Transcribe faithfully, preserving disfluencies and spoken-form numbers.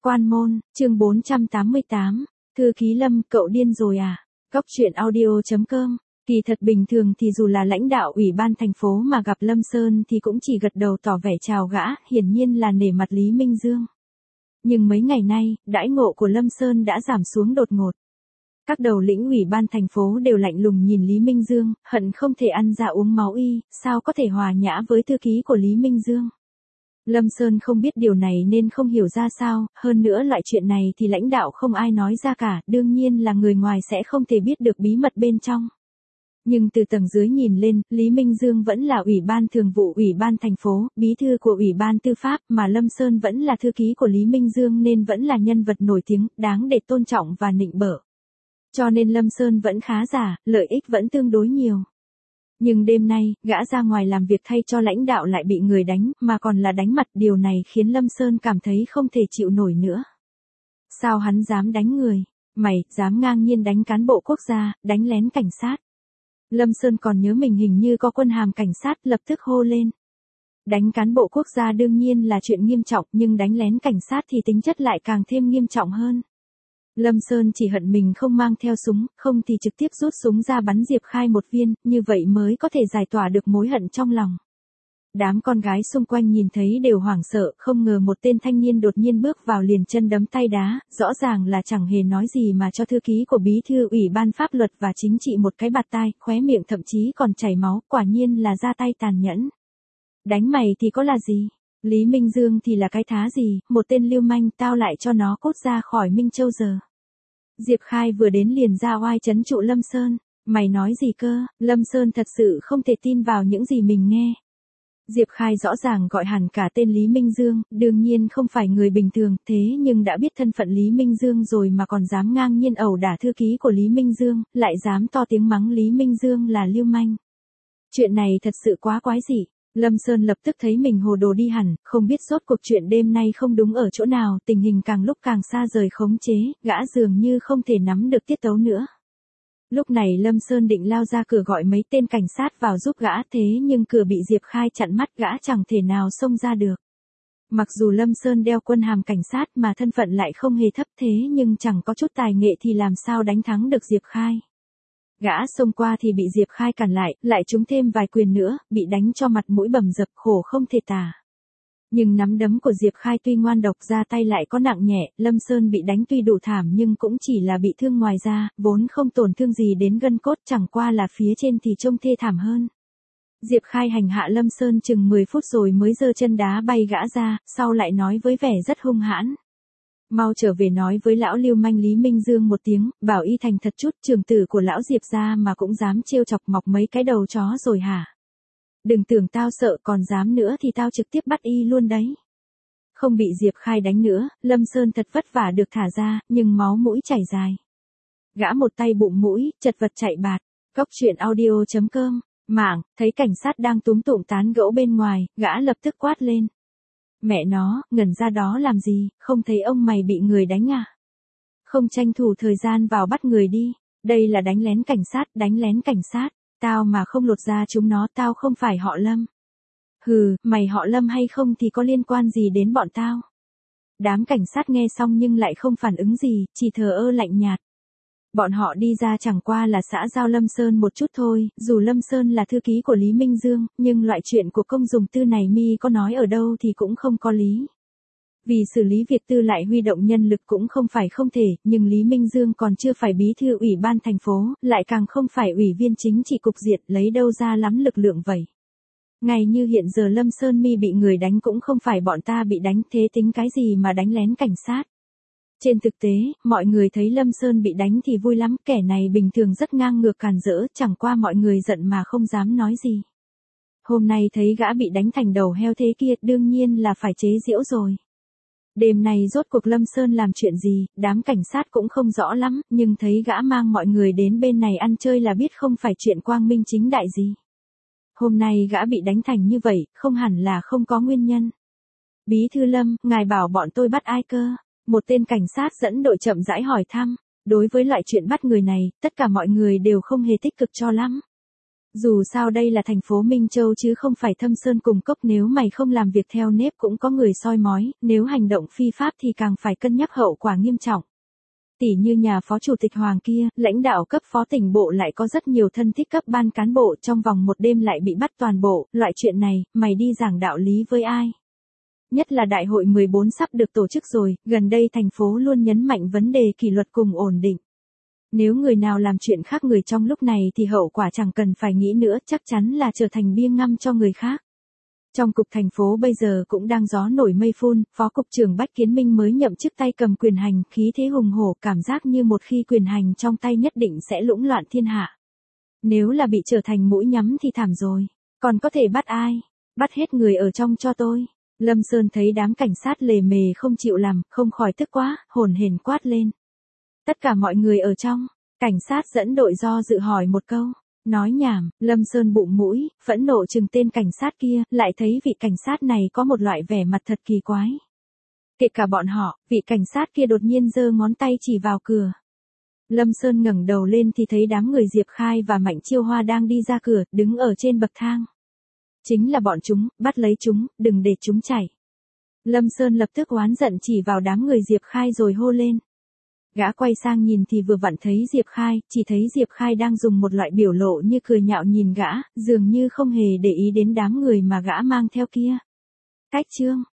Quan môn, chương bốn trăm tám mươi tám, thư ký Lâm, cậu điên rồi à? Góc truyện audio chấm com. Kỳ thật bình thường thì dù là lãnh đạo ủy ban thành phố mà gặp Lâm Sơn thì cũng chỉ gật đầu tỏ vẻ chào gã, hiển nhiên là nể mặt Lý Minh Dương. Nhưng mấy ngày nay, đãi ngộ của Lâm Sơn đã giảm xuống đột ngột. Các đầu lĩnh ủy ban thành phố đều lạnh lùng nhìn Lý Minh Dương, hận không thể ăn ra uống máu y, sao có thể hòa nhã với thư ký của Lý Minh Dương. Lâm Sơn không biết điều này nên không hiểu ra sao, hơn nữa loại chuyện này thì lãnh đạo không ai nói ra cả, đương nhiên là người ngoài sẽ không thể biết được bí mật bên trong. Nhưng từ tầng dưới nhìn lên, Lý Minh Dương vẫn là ủy ban thường vụ ủy ban thành phố, bí thư của ủy ban tư pháp, mà Lâm Sơn vẫn là thư ký của Lý Minh Dương nên vẫn là nhân vật nổi tiếng, đáng để tôn trọng và nịnh bợ. Cho nên Lâm Sơn vẫn khá giả, lợi ích vẫn tương đối nhiều. Nhưng đêm nay, gã ra ngoài làm việc thay cho lãnh đạo lại bị người đánh, mà còn là đánh mặt, điều này khiến Lâm Sơn cảm thấy không thể chịu nổi nữa. Sao hắn dám đánh người? Mày, dám ngang nhiên đánh cán bộ quốc gia, đánh lén cảnh sát. Lâm Sơn còn nhớ mình hình như có quân hàm cảnh sát, lập tức hô lên. Đánh cán bộ quốc gia đương nhiên là chuyện nghiêm trọng, nhưng đánh lén cảnh sát thì tính chất lại càng thêm nghiêm trọng hơn. Lâm Sơn chỉ hận mình không mang theo súng, không thì trực tiếp rút súng ra bắn Diệp Khai một viên, như vậy mới có thể giải tỏa được mối hận trong lòng. Đám con gái xung quanh nhìn thấy đều hoảng sợ, không ngờ một tên thanh niên đột nhiên bước vào liền chân đấm tay đá, rõ ràng là chẳng hề nói gì mà cho thư ký của bí thư ủy ban pháp luật và chính trị một cái bạt tai, khóe miệng thậm chí còn chảy máu, quả nhiên là ra tay tàn nhẫn. Đánh mày thì có là gì? Lý Minh Dương thì là cái thá gì, một tên lưu manh, tao lại cho nó cốt ra khỏi Minh Châu giờ. Diệp Khai vừa đến liền ra oai trấn trụ Lâm Sơn, mày nói gì cơ? Lâm Sơn thật sự không thể tin vào những gì mình nghe. Diệp Khai rõ ràng gọi hẳn cả tên Lý Minh Dương, đương nhiên không phải người bình thường, thế nhưng đã biết thân phận Lý Minh Dương rồi mà còn dám ngang nhiên ẩu đả thư ký của Lý Minh Dương, lại dám to tiếng mắng Lý Minh Dương là lưu manh. Chuyện này thật sự quá quái dị. Lâm Sơn lập tức thấy mình hồ đồ đi hẳn, không biết rốt cuộc chuyện đêm nay không đúng ở chỗ nào, tình hình càng lúc càng xa rời khống chế, gã dường như không thể nắm được tiết tấu nữa. Lúc này Lâm Sơn định lao ra cửa gọi mấy tên cảnh sát vào giúp gã, thế nhưng cửa bị Diệp Khai chặn mắt, gã chẳng thể nào xông ra được. Mặc dù Lâm Sơn đeo quân hàm cảnh sát mà thân phận lại không hề thấp, thế nhưng chẳng có chút tài nghệ thì làm sao đánh thắng được Diệp Khai. Gã xông qua thì bị Diệp Khai cản lại, lại trúng thêm vài quyền nữa, bị đánh cho mặt mũi bầm dập, khổ không thể tả. Nhưng nắm đấm của Diệp Khai tuy ngoan độc, ra tay lại có nặng nhẹ, Lâm Sơn bị đánh tuy đủ thảm nhưng cũng chỉ là bị thương ngoài da, vốn không tổn thương gì đến gân cốt, chẳng qua là phía trên thì trông thê thảm hơn. Diệp Khai hành hạ Lâm Sơn chừng mười phút rồi mới giơ chân đá bay gã ra, sau lại nói với vẻ rất hung hãn. Mau trở về nói với lão lưu manh Lý Minh Dương một tiếng, bảo y thành thật chút, trưởng tử của lão Diệp gia mà cũng dám trêu chọc, mọc mấy cái đầu chó rồi hả? Đừng tưởng tao sợ, còn dám nữa thì tao trực tiếp bắt y luôn đấy. Không bị Diệp Khai đánh nữa, Lâm Sơn thật vất vả được thả ra, nhưng máu mũi chảy dài. Gã một tay bụng mũi, chật vật chạy bạt. Góc truyện audio chấm com. Mạng, thấy cảnh sát đang túm tụm tán gẫu bên ngoài, gã lập tức quát lên. Mẹ nó, ngẩn ra đó làm gì, không thấy ông mày bị người đánh à? Không tranh thủ thời gian vào bắt người đi, đây là đánh lén cảnh sát, đánh lén cảnh sát, tao mà không lột ra chúng nó tao không phải họ Lâm. Hừ, mày họ Lâm hay không thì có liên quan gì đến bọn tao? Đám cảnh sát nghe xong nhưng lại không phản ứng gì, chỉ thờ ơ lạnh nhạt. Bọn họ đi ra chẳng qua là xã giao Lâm Sơn một chút thôi, dù Lâm Sơn là thư ký của Lý Minh Dương, nhưng loại chuyện của công dùng tư này mi có nói ở đâu thì cũng không có lý. Vì xử lý việc tư lại huy động nhân lực cũng không phải không thể, nhưng Lý Minh Dương còn chưa phải bí thư ủy ban thành phố, lại càng không phải ủy viên chính trị cục diện, lấy đâu ra lắm lực lượng vậy. Ngay như hiện giờ Lâm Sơn mi bị người đánh cũng không phải bọn ta bị đánh, thế tính cái gì mà đánh lén cảnh sát. Trên thực tế, mọi người thấy Lâm Sơn bị đánh thì vui lắm, kẻ này bình thường rất ngang ngược càn rỡ, chẳng qua mọi người giận mà không dám nói gì. Hôm nay thấy gã bị đánh thành đầu heo thế kia, đương nhiên là phải chế giễu rồi. Đêm nay rốt cuộc Lâm Sơn làm chuyện gì, đám cảnh sát cũng không rõ lắm, nhưng thấy gã mang mọi người đến bên này ăn chơi là biết không phải chuyện quang minh chính đại gì. Hôm nay gã bị đánh thành như vậy, không hẳn là không có nguyên nhân. Bí thư Lâm, ngài bảo bọn tôi bắt ai cơ? Một tên cảnh sát dẫn đội chậm rãi hỏi thăm. Đối với loại chuyện bắt người này, tất cả mọi người đều không hề tích cực cho lắm. Dù sao đây là thành phố Minh Châu chứ không phải Thâm Sơn cùng cốc, nếu mày không làm việc theo nếp cũng có người soi mói, nếu hành động phi pháp thì càng phải cân nhắc hậu quả nghiêm trọng. Tỉ như nhà phó chủ tịch Hoàng kia, lãnh đạo cấp phó tỉnh bộ lại có rất nhiều thân thích cấp ban cán bộ, trong vòng một đêm lại bị bắt toàn bộ, loại chuyện này, mày đi giảng đạo lý với ai? Nhất là đại hội mười bốn sắp được tổ chức rồi, gần đây thành phố luôn nhấn mạnh vấn đề kỷ luật cùng ổn định. Nếu người nào làm chuyện khác người trong lúc này thì hậu quả chẳng cần phải nghĩ nữa, chắc chắn là trở thành bia ngăm cho người khác. Trong cục thành phố bây giờ cũng đang gió nổi mây phun, phó cục trưởng Bách Kiến Minh mới nhậm chức tay cầm quyền hành, khí thế hùng hổ, cảm giác như một khi quyền hành trong tay nhất định sẽ lũng loạn thiên hạ. Nếu là bị trở thành mũi nhắm thì thảm rồi, còn có thể bắt ai? Bắt hết người ở trong cho tôi. Lâm Sơn thấy đám cảnh sát lề mề không chịu làm, không khỏi tức quá, hồn hển quát lên. Tất cả mọi người ở trong. Cảnh sát dẫn đội do dự hỏi một câu. Nói nhảm, Lâm Sơn bụng mũi, phẫn nộ chừng tên cảnh sát kia, lại thấy vị cảnh sát này có một loại vẻ mặt thật kỳ quái. Kể cả bọn họ, vị cảnh sát kia đột nhiên giơ ngón tay chỉ vào cửa. Lâm Sơn ngẩng đầu lên thì thấy đám người Diệp Khai và Mạnh Chiêu Hoa đang đi ra cửa, đứng ở trên bậc thang. Chính là bọn chúng, bắt lấy chúng, đừng để chúng chạy. Lâm Sơn lập tức oán giận chỉ vào đám người Diệp Khai rồi hô lên. Gã quay sang nhìn thì vừa vặn thấy Diệp Khai, chỉ thấy Diệp Khai đang dùng một loại biểu lộ như cười nhạo nhìn gã, dường như không hề để ý đến đám người mà gã mang theo kia. Cách chương